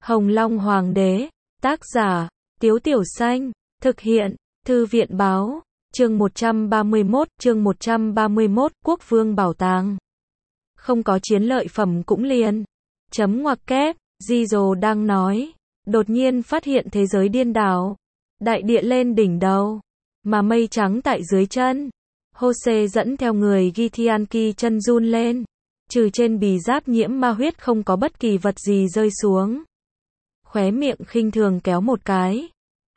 Hồng Long Hoàng đế, tác giả, Tiếu Tiểu Xanh, thực hiện, Thư viện Báo, chương 131, Quốc Vương Bảo Tàng. Không có chiến lợi phẩm cũng liền. Chấm ngoặc kép, Gizzo đang nói, đột nhiên phát hiện thế giới điên đảo. Đại địa lên đỉnh đầu, mà mây trắng tại dưới chân. Jose dẫn theo người Githyanki chân run lên. Trừ trên bì giáp nhiễm ma huyết không có bất kỳ vật gì rơi xuống. Khóe miệng khinh thường kéo một cái.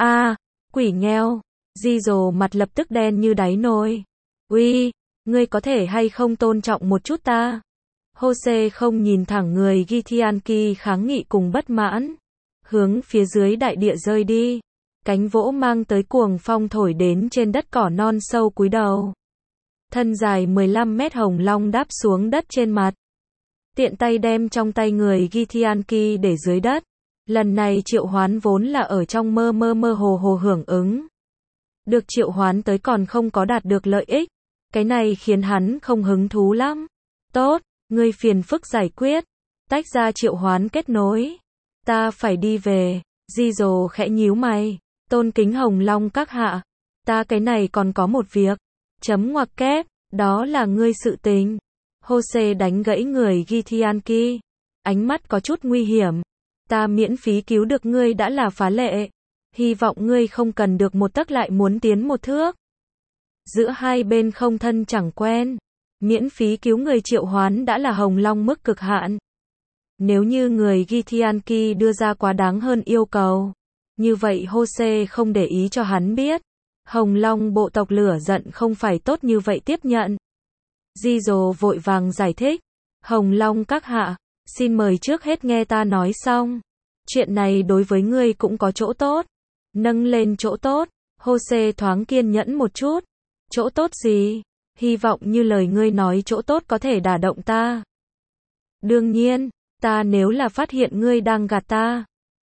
Quỷ nghèo. Gizzo mặt lập tức đen như đáy nồi. Uy, ngươi có thể hay không tôn trọng một chút ta? Jose không nhìn thẳng người Githyanki kháng nghị cùng bất mãn. Hướng phía dưới đại địa rơi đi. Cánh vỗ mang tới cuồng phong thổi đến trên đất cỏ non sâu cúi đầu. Thân dài 15 mét hồng long đáp xuống đất trên mặt. Tiện tay đem trong tay người Githyanki để dưới đất. Lần này triệu hoán vốn là ở trong mơ hồ hưởng ứng. Được triệu hoán tới còn không có đạt được lợi ích. Cái này khiến hắn không hứng thú lắm. Tốt, ngươi phiền phức giải quyết. Tách ra triệu hoán kết nối. Ta phải đi về. Gizzo khẽ nhíu mày. Tôn kính Hồng Long các hạ. Ta cái này còn có một việc. Chấm ngoặc kép, đó là ngươi sự tình. Jose đánh gãy người Githyanki. Ánh mắt có chút nguy hiểm. Ta miễn phí cứu được ngươi đã là phá lệ. Hy vọng ngươi không cần được một tấc lại muốn tiến một thước. Giữa hai bên không thân chẳng quen. Miễn phí cứu người triệu hoán đã là Hồng Long mức cực hạn. Nếu như người Githyanki đưa ra quá đáng hơn yêu cầu. Như vậy Jose không để ý cho hắn biết. Hồng Long bộ tộc lửa giận không phải tốt như vậy tiếp nhận. Gizzo vội vàng giải thích. Hồng Long các hạ, xin mời trước hết nghe ta nói xong. Chuyện này đối với ngươi cũng có chỗ tốt. Nâng lên chỗ tốt. Jose thoáng kiên nhẫn một chút. Chỗ tốt gì? Hy vọng như lời ngươi nói chỗ tốt có thể đả động ta. Đương nhiên, ta nếu là phát hiện ngươi đang gạt ta.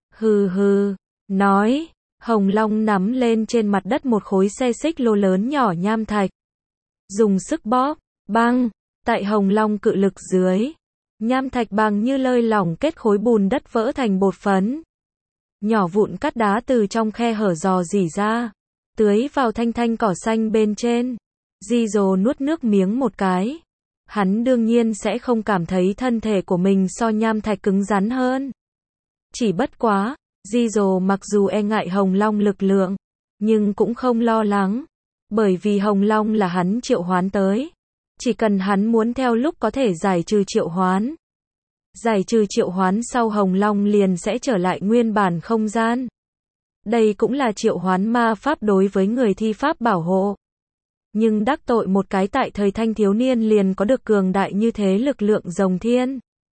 Hừ, nói. Hồng Long nắm lên trên mặt đất một khối xe xích lô lớn nhỏ nham thạch. Dùng sức bóp, băng, tại Hồng Long cự lực dưới. Nham thạch bằng như lơi lỏng kết khối bùn đất vỡ thành bột phấn. Nhỏ vụn cát đá từ trong khe hở rò rỉ ra. Tưới vào thanh cỏ xanh bên trên. Gizzo nuốt nước miếng một cái. Hắn đương nhiên sẽ không cảm thấy thân thể của mình so nham thạch cứng rắn hơn. Chỉ bất quá. Gizzo mặc dù e ngại Hồng Long lực lượng, nhưng cũng không lo lắng, bởi vì Hồng Long là hắn triệu hoán tới. Chỉ cần hắn muốn theo lúc có thể giải trừ triệu hoán. Giải trừ triệu hoán sau Hồng Long liền sẽ trở lại nguyên bản không gian. Đây cũng là triệu hoán ma pháp đối với người thi pháp bảo hộ. Nhưng đắc tội một cái tại thời thanh thiếu niên liền có được cường đại như thế lực lượng rồng thiên.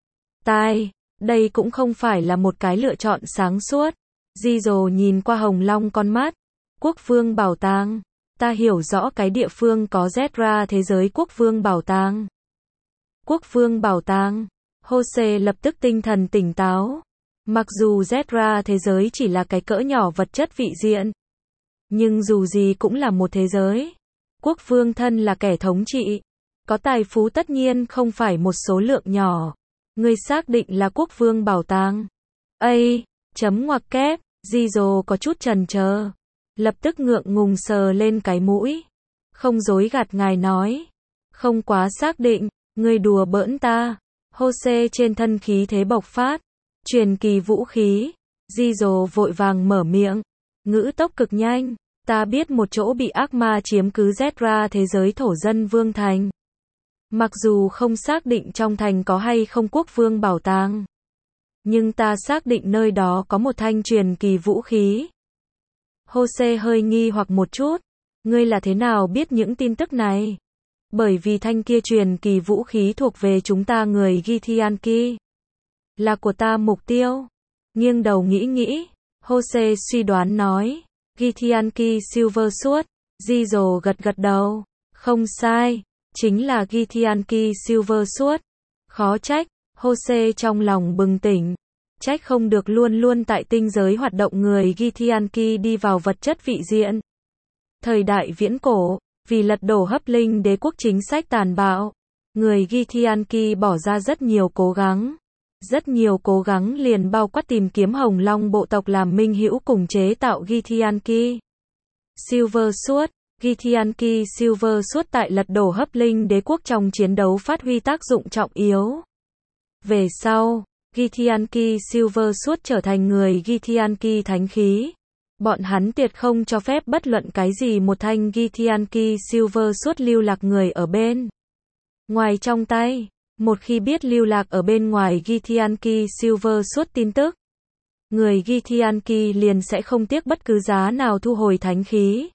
Đây cũng không phải là một cái lựa chọn sáng suốt. Gizzo nhìn qua Hồng Long con mắt. Quốc vương bảo tàng. Ta hiểu rõ cái địa phương có Zedra thế giới quốc vương bảo tàng. Quốc vương bảo tàng. Jose lập tức tinh thần tỉnh táo. Mặc dù Zedra thế giới chỉ là cái cỡ nhỏ vật chất vị diện. Nhưng dù gì cũng là một thế giới. Quốc vương thân là kẻ thống trị. Có tài phú tất nhiên không phải một số lượng nhỏ. Ngươi xác định là quốc vương bảo tàng. Chấm ngoặc kép, Gizzo có chút chần chờ. Lập tức ngượng ngùng sờ lên cái mũi. Không dối gạt ngài nói. Không quá xác định, ngươi đùa bỡn ta. Jose trên thân khí thế bộc phát. Truyền kỳ vũ khí. Gizzo vội vàng mở miệng. Ngữ tốc cực nhanh. Ta biết một chỗ bị ác ma chiếm cứ Zedra thế giới thổ dân vương thành. Mặc dù không xác định trong thành có hay không quốc vương bảo tàng. Nhưng ta xác định nơi đó có một thanh truyền kỳ vũ khí. Jose hơi nghi hoặc một chút. Ngươi là thế nào biết những tin tức này? Bởi vì thanh kia truyền kỳ vũ khí thuộc về chúng ta người Githyanki. Là của ta mục tiêu. Nghiêng đầu nghĩ. Jose suy đoán nói. Githyanki Silver Sword. Gizzo gật đầu. Không sai. Chính là Githyanki Silver Sword. Khó trách. Jose trong lòng bừng tỉnh. Trách không được luôn tại tinh giới hoạt động người Githyanki đi vào vật chất vị diện. Thời đại viễn cổ, vì lật đổ hấp linh đế quốc chính sách tàn bạo, người Githyanki bỏ ra rất nhiều cố gắng. Rất nhiều cố gắng liền bao quát tìm kiếm Hồng Long bộ tộc làm minh hữu cùng chế tạo Githyanki Silver Sword. Githyanki Silver Sword tại lật đổ hấp linh đế quốc trong chiến đấu phát huy tác dụng trọng yếu. Về sau, Githyanki Silver Sword trở thành người Githyanki thánh khí. Bọn hắn tuyệt không cho phép bất luận cái gì một thanh Githyanki Silver Sword lưu lạc người ở bên ngoài trong tay. Một khi biết lưu lạc ở bên ngoài Githyanki Silver Sword tin tức, người Githyanki liền sẽ không tiếc bất cứ giá nào thu hồi thánh khí.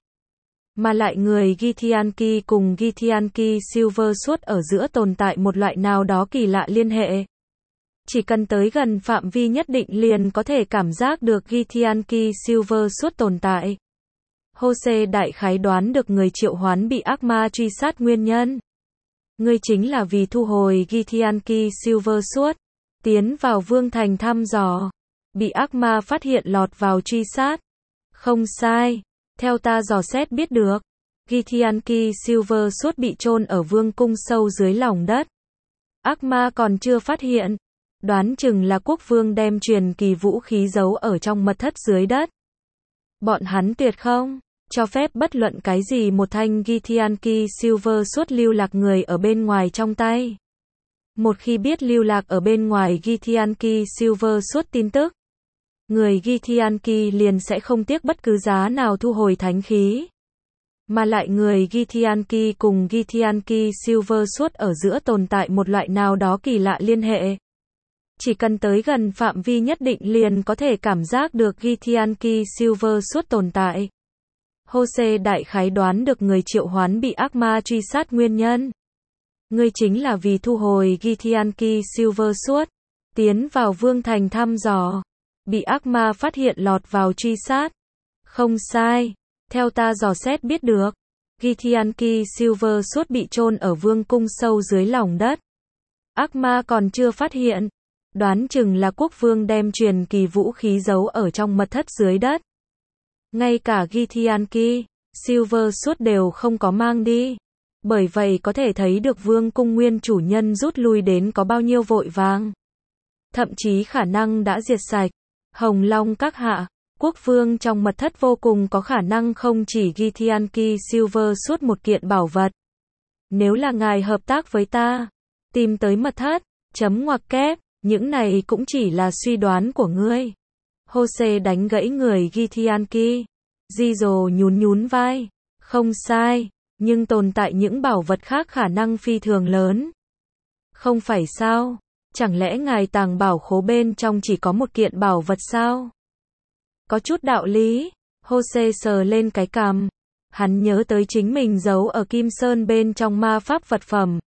Mà lại người Githyanki cùng Githyanki Silver Sword ở giữa tồn tại một loại nào đó kỳ lạ liên hệ. Chỉ cần tới gần phạm vi nhất định liền có thể cảm giác được Githyanki Silver Sword tồn tại. Jose đại khái đoán được người triệu hoán bị ác ma truy sát nguyên nhân. Ngươi chính là vì thu hồi Githyanki Silver Sword, tiến vào vương thành thăm dò, bị ác ma phát hiện lọt vào truy sát. Không sai, theo ta dò xét biết được, Githyanki Silver Sword bị chôn ở vương cung sâu dưới lòng đất. Ác ma còn chưa phát hiện, đoán chừng là quốc vương đem truyền kỳ vũ khí giấu ở trong mật thất dưới đất. Bọn hắn tuyệt không cho phép bất luận cái gì một thanh Githyanki Silver Sword lưu lạc người ở bên ngoài trong tay. Một khi biết lưu lạc ở bên ngoài Githyanki Silver Sword tin tức, người Githyanki liền sẽ không tiếc bất cứ giá nào thu hồi thánh khí. Mà lại người Githyanki cùng Githyanki Silver Sword ở giữa tồn tại một loại nào đó kỳ lạ liên hệ. Chỉ cần tới gần phạm vi nhất định liền có thể cảm giác được Githyanki Silver Sword tồn tại. Jose đại khái đoán được người triệu hoán bị ác ma truy sát nguyên nhân. Ngươi chính là vì thu hồi Githyanki Silver Sword, tiến vào vương thành thăm dò, bị ác ma phát hiện lọt vào truy sát. Không sai, theo ta dò xét biết được, Githyanki Silver Sword bị chôn ở vương cung sâu dưới lòng đất. Ác ma còn chưa phát hiện, đoán chừng là quốc vương đem truyền kỳ vũ khí giấu ở trong mật thất dưới đất. Ngay cả Githyanki Silver Sword đều không có mang đi. Bởi vậy có thể thấy được vương cung nguyên chủ nhân rút lui đến có bao nhiêu vội vàng. Thậm chí khả năng đã diệt sạch. Hồng Long các hạ, quốc vương trong mật thất vô cùng có khả năng không chỉ Githyanki Silver Sword một kiện bảo vật. Nếu là ngài hợp tác với ta, tìm tới mật thất, ngoặc kép, những này cũng chỉ là suy đoán của ngươi. Jose đánh gãy người Githyanki. Jizo nhún vai. Không sai, nhưng tồn tại những bảo vật khác khả năng phi thường lớn. Không phải sao? Chẳng lẽ ngài tàng bảo khố bên trong chỉ có một kiện bảo vật sao? Có chút đạo lý. Jose sờ lên cái cằm. Hắn nhớ tới chính mình giấu ở Kim Sơn bên trong ma pháp vật phẩm.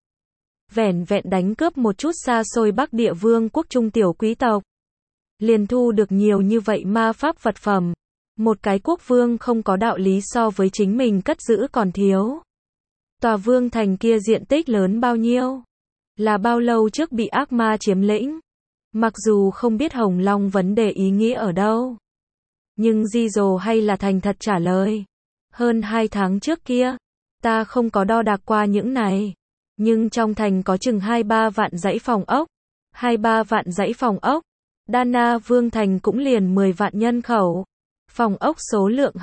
Vẻn vẹn đánh cướp một chút xa xôi Bắc Địa Vương quốc trung tiểu quý tộc. Liền thu được nhiều như vậy ma pháp vật phẩm. Một cái quốc vương không có đạo lý so với chính mình cất giữ còn thiếu. Tòa vương thành kia diện tích lớn bao nhiêu? Là bao lâu trước bị ác ma chiếm lĩnh? Mặc dù không biết Hồng Long vấn đề ý nghĩa ở đâu. Nhưng Jizo hay là thành thật trả lời. Hơn 2 tháng trước kia, ta không có đo đạc qua những này. Nhưng trong thành có chừng 2-3 vạn dãy phòng ốc. 2-3 vạn dãy phòng ốc. Dana Vương Thành cũng liền 10 vạn nhân khẩu. Phòng ốc số lượng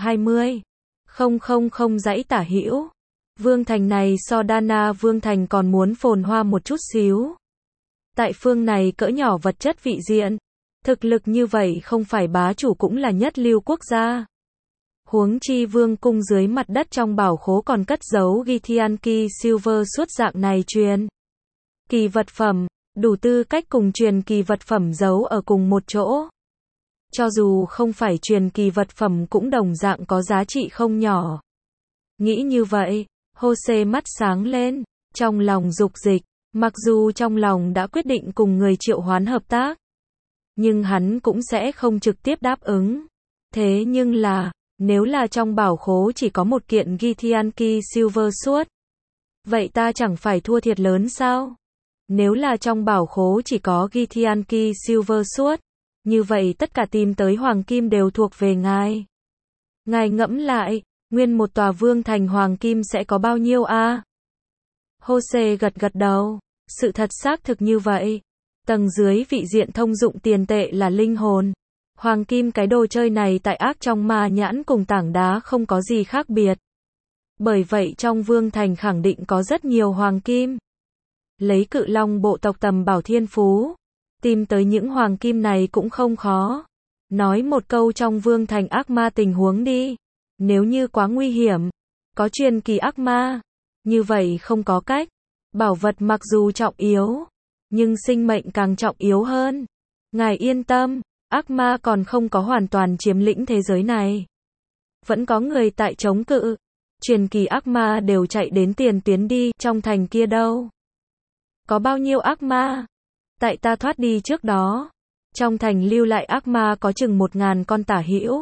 20,000 dãy tả hữu. Vương Thành này so Dana Vương Thành còn muốn phồn hoa một chút xíu. Tại phương này cỡ nhỏ vật chất vị diện. Thực lực như vậy không phải bá chủ cũng là nhất lưu quốc gia. Huống chi vương cung dưới mặt đất trong bảo khố còn cất giấu Githyanki Silver Sword dạng này truyền kỳ vật phẩm, đủ tư cách cùng truyền kỳ vật phẩm giấu ở cùng một chỗ. Cho dù không phải truyền kỳ vật phẩm cũng đồng dạng có giá trị không nhỏ. Nghĩ như vậy, Jose mắt sáng lên, trong lòng dục dịch, mặc dù trong lòng đã quyết định cùng người triệu hoán hợp tác, nhưng hắn cũng sẽ không trực tiếp đáp ứng. Thế nhưng là, nếu là trong bảo khố chỉ có một kiện Githyanki Silver Sword, vậy ta chẳng phải thua thiệt lớn sao? Nếu là trong bảo khố chỉ có Githyanki Silver Sword, như vậy tất cả tìm tới hoàng kim đều thuộc về ngài. Ngài ngẫm lại, nguyên một tòa vương thành hoàng kim sẽ có bao nhiêu a? Jose gật gật đầu, sự thật xác thực như vậy. Tầng dưới vị diện thông dụng tiền tệ là linh hồn. Hoàng kim, cái đồ chơi này tại ác trong ma nhãn cùng tảng đá không có gì khác biệt. Bởi vậy trong Vương Thành khẳng định có rất nhiều hoàng kim. Lấy Cự Long bộ tộc tầm bảo thiên phú, tìm tới những hoàng kim này cũng không khó. Nói một câu trong Vương Thành ác ma tình huống đi. Nếu như quá nguy hiểm, có truyền kỳ ác ma, như vậy không có cách. Bảo vật mặc dù trọng yếu, nhưng sinh mệnh càng trọng yếu hơn. Ngài yên tâm, ác ma còn không có hoàn toàn chiếm lĩnh thế giới này. Vẫn có người tại chống cự. Truyền kỳ ác ma đều chạy đến tiền tuyến đi, trong thành kia đâu. Có bao nhiêu ác ma? Tại ta thoát đi trước đó. Trong thành lưu lại ác ma có chừng 1000 con tả hữu.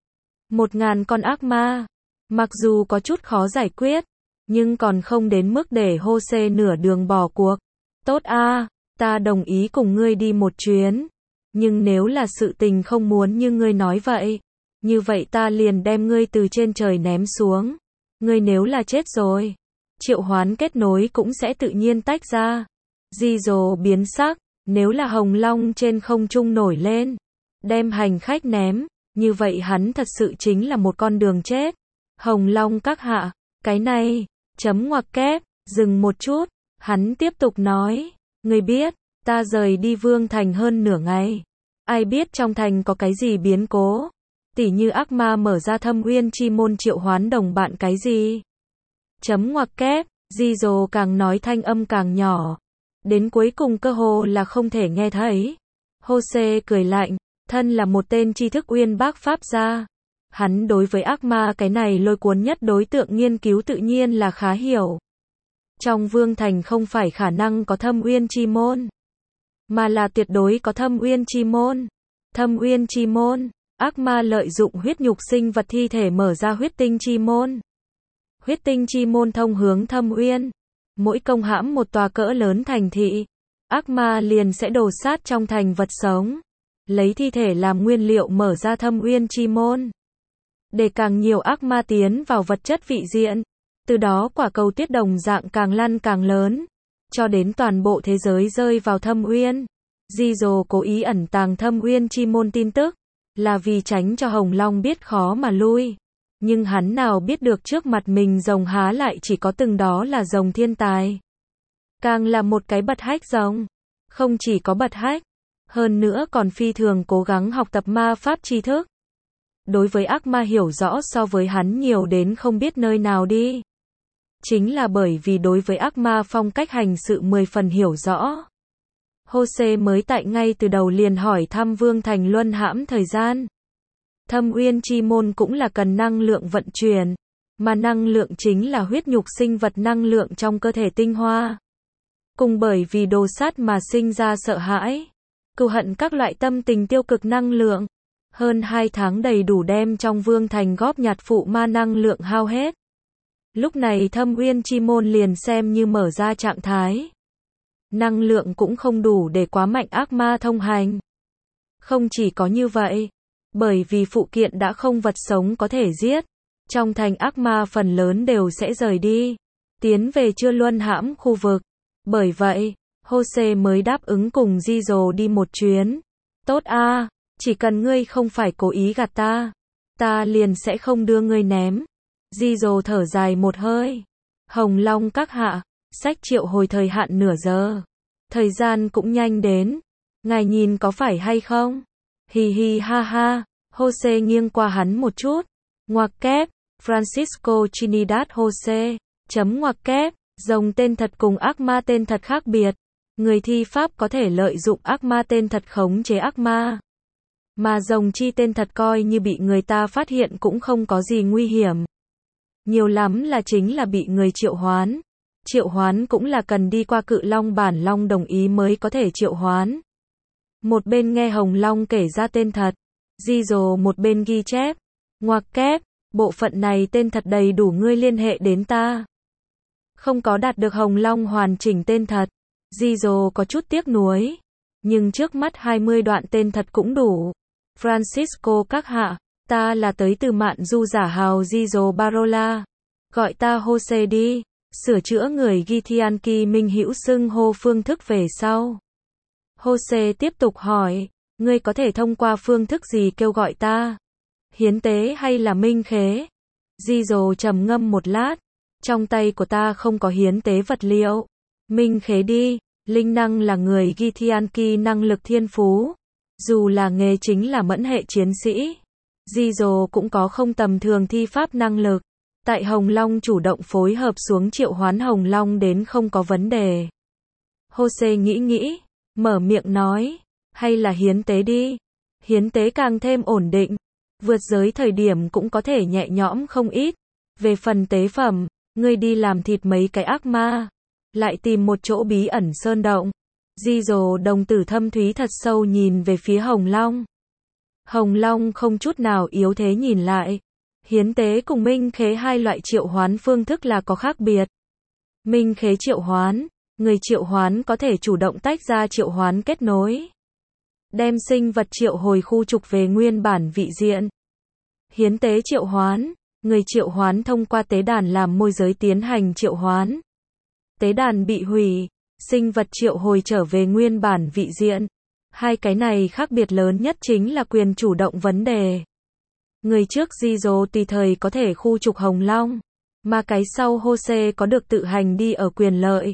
1000 con ác ma. Mặc dù có chút khó giải quyết, nhưng còn không đến mức để Jose nửa đường bỏ cuộc. Tốt a, ta đồng ý cùng ngươi đi một chuyến. Nhưng nếu là sự tình không muốn như ngươi nói vậy, như vậy ta liền đem ngươi từ trên trời ném xuống. Ngươi nếu là chết rồi, triệu hoán kết nối cũng sẽ tự nhiên tách ra. Gizzo biến sắc, nếu là Hồng Long trên không trung nổi lên, đem hành khách ném, như vậy hắn thật sự chính là một con đường chết. Hồng Long các hạ, cái này, chấm ngoặc kép, dừng một chút, hắn tiếp tục nói, ngươi biết, ta rời đi Vương Thành hơn nửa ngày. Ai biết trong thành có cái gì biến cố? Tỉ như ác ma mở ra Thâm Uyên Chi môn triệu hoán đồng bạn cái gì? Chấm ngoặc kép, Gizzo càng nói thanh âm càng nhỏ. Đến cuối cùng cơ hồ là không thể nghe thấy. Jose cười lạnh, thân là một tên tri thức uyên bác pháp gia. Hắn đối với ác ma cái này lôi cuốn nhất đối tượng nghiên cứu tự nhiên là khá hiểu. Trong Vương Thành không phải khả năng có Thâm Uyên Chi môn, mà là tuyệt đối có Thâm Uyên Chi môn. Thâm Uyên Chi môn, ác ma lợi dụng huyết nhục sinh vật thi thể mở ra huyết tinh chi môn. Huyết tinh chi môn thông hướng Thâm Uyên. Mỗi công hãm một tòa cỡ lớn thành thị, ác ma liền sẽ đổ sát trong thành vật sống, lấy thi thể làm nguyên liệu mở ra Thâm Uyên Chi môn. Để càng nhiều ác ma tiến vào vật chất vị diện, từ đó quả cầu tuyết đồng dạng càng lăn càng lớn, cho đến toàn bộ thế giới rơi vào Thâm Uyên. Gizzo cố ý ẩn tàng Thâm Uyên Chi môn tin tức, là vì tránh cho Hồng Long biết khó mà lui. Nhưng hắn nào biết được trước mặt mình rồng há lại chỉ có từng đó là rồng thiên tài. Càng là một cái bật hách rồng. Không chỉ có bật hách, hơn nữa còn phi thường cố gắng học tập ma pháp tri thức. Đối với ác ma hiểu rõ so với hắn nhiều đến không biết nơi nào đi. Chính là bởi vì đối với ác ma phong cách hành sự 10 phần hiểu rõ. Jose mới tại ngay từ đầu liền hỏi thăm Vương Thành luân hãm thời gian. Thâm Uyên Chi môn cũng là cần năng lượng vận chuyển, mà năng lượng chính là huyết nhục sinh vật năng lượng trong cơ thể tinh hoa. Cùng bởi vì đồ sát mà sinh ra sợ hãi, cừu hận các loại tâm tình tiêu cực năng lượng. Hơn 2 tháng đầy đủ đem trong Vương Thành góp nhặt phụ ma năng lượng hao hết. Lúc này Thâm Uyên Chi môn liền xem như mở ra trạng thái. Năng lượng cũng không đủ để quá mạnh ác ma thông hành. Không chỉ có như vậy, bởi vì phụ kiện đã không vật sống có thể giết, trong thành ác ma phần lớn đều sẽ rời đi, tiến về chưa luân hãm khu vực. Bởi vậy, Jose mới đáp ứng cùng Gizzo đi một chuyến. Tốt a, chỉ cần ngươi không phải cố ý gạt ta liền sẽ không đưa ngươi ném. Gizzo thở dài một hơi. Hồng Long các hạ, sách triệu hồi thời hạn nửa giờ. Thời gian cũng nhanh đến. Ngài nhìn có phải hay không? Hi hi ha ha. Jose nghiêng qua hắn một chút. Ngoặc kép, Francisco Trinidad Jose. Chấm ngoặc kép, rồng tên thật cùng ác ma tên thật khác biệt. Người thi pháp có thể lợi dụng ác ma tên thật khống chế ác ma. Mà rồng chi tên thật coi như bị người ta phát hiện cũng không có gì nguy hiểm. Nhiều lắm là chính là bị người triệu hoán. Triệu hoán cũng là cần đi qua Cự Long bản Long đồng ý mới có thể triệu hoán. Một bên nghe Hồng Long kể ra tên thật, Gizzo một bên ghi chép. Ngoặc kép, bộ phận này tên thật đầy đủ ngươi liên hệ đến ta. Không có đạt được Hồng Long hoàn chỉnh tên thật, Gizzo có chút tiếc nuối. Nhưng trước mắt 20 đoạn tên thật cũng đủ. Francisco các hạ, ta là tới từ Mạn Du giả hào Gizzo Barola. Gọi ta Jose đi. Sửa chữa người Githyanki minh hữu xưng hô phương thức về sau. Jose tiếp tục hỏi, ngươi có thể thông qua phương thức gì kêu gọi ta? Hiến tế hay là minh khế? Gizzo trầm ngâm một lát, trong tay của ta không có hiến tế vật liệu. Minh khế đi, linh năng là người Githyanki năng lực thiên phú. Dù là nghề chính là mẫn hệ chiến sĩ, Gizzo cũng có không tầm thường thi pháp năng lực. Tại Hồng Long chủ động phối hợp xuống triệu hoán Hồng Long đến không có vấn đề. Jose nghĩ, mở miệng nói, hay là hiến tế đi. Hiến tế càng thêm ổn định, vượt giới thời điểm cũng có thể nhẹ nhõm không ít. Về phần tế phẩm, ngươi đi làm thịt mấy cái ác ma, lại tìm một chỗ bí ẩn sơn động. Gizzo đồng tử thâm thúy thật sâu nhìn về phía Hồng Long. Hồng Long không chút nào yếu thế nhìn lại. Hiến tế cùng minh khế hai loại triệu hoán phương thức là có khác biệt. Minh khế triệu hoán, người triệu hoán có thể chủ động tách ra triệu hoán kết nối, đem sinh vật triệu hồi khu trục về nguyên bản vị diện. Hiến tế triệu hoán, người triệu hoán thông qua tế đàn làm môi giới tiến hành triệu hoán. Tế đàn bị hủy, sinh vật triệu hồi trở về nguyên bản vị diện. Hai cái này khác biệt lớn nhất chính là quyền chủ động vấn đề. Người trước Gizzo tùy thời có thể khu trục Hồng Long, mà cái sau Jose có được tự hành đi ở quyền lợi.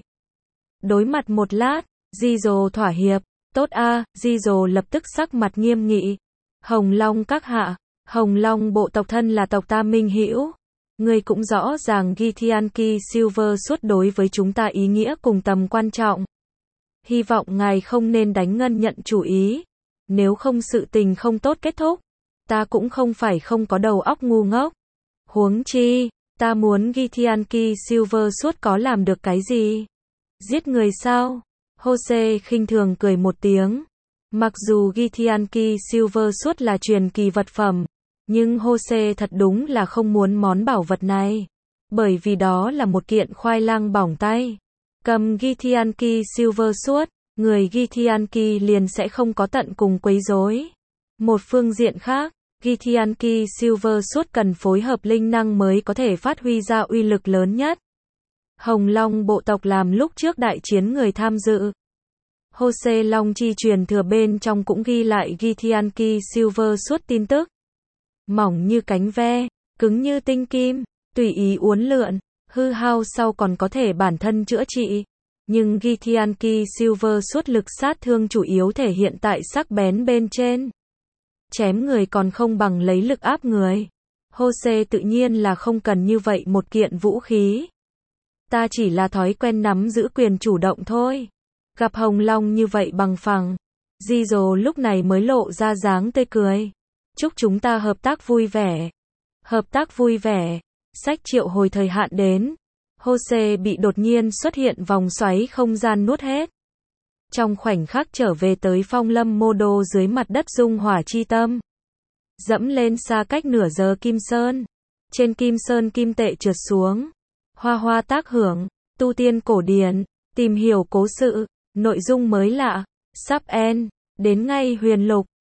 Đối mặt một lát, Gizzo thỏa hiệp. Tốt a, Gizzo lập tức sắc mặt nghiêm nghị. Hồng Long các hạ, Hồng Long bộ tộc thân là tộc ta minh hữu. Người cũng rõ ràng Githyanki Silver suốt đối với chúng ta ý nghĩa cùng tầm quan trọng. Hy vọng ngài không nên đánh ngân nhận chủ ý. Nếu không sự tình không tốt kết thúc, ta cũng không phải không có đầu óc ngu ngốc. Huống chi, ta muốn Githyanki Silver suốt có làm được cái gì? Giết người sao? Jose khinh thường cười một tiếng. Mặc dù Githyanki Silver suốt là truyền kỳ vật phẩm, nhưng Jose thật đúng là không muốn món bảo vật này. Bởi vì đó là một kiện khoai lang bỏng tay. Cầm Githyanki Silver suốt, người Githyanki liền sẽ không có tận cùng quấy rối. Một phương diện khác, Githyanki Silver suốt cần phối hợp linh năng mới có thể phát huy ra uy lực lớn nhất. Hồng Long bộ tộc làm lúc trước đại chiến người tham dự. Jose Long chi truyền thừa bên trong cũng ghi lại Githyanki Silver suốt tin tức. Mỏng như cánh ve, cứng như tinh kim, tùy ý uốn lượn, hư hao sau còn có thể bản thân chữa trị. Nhưng Githyanki Silver suốt lực sát thương chủ yếu thể hiện tại sắc bén bên trên. Chém người còn không bằng lấy lực áp người. Jose tự nhiên là không cần như vậy một kiện vũ khí. Ta chỉ là thói quen nắm giữ quyền chủ động thôi. Gặp Hồng Long như vậy bằng phẳng, Gizzo lúc này mới lộ ra dáng tươi cười. Chúc chúng ta hợp tác vui vẻ. Hợp tác vui vẻ. Sách triệu hồi thời hạn đến. Jose bị đột nhiên xuất hiện vòng xoáy không gian nuốt hết. Trong khoảnh khắc trở về tới phong lâm mô đô dưới mặt đất dung hỏa chi tâm. Dẫm lên xa cách nửa giờ Kim Sơn. Trên Kim Sơn kim tệ trượt xuống. Hoa hoa tác hưởng, tu tiên cổ điển, tìm hiểu cố sự, nội dung mới lạ, sắp end, đến ngay huyền lục.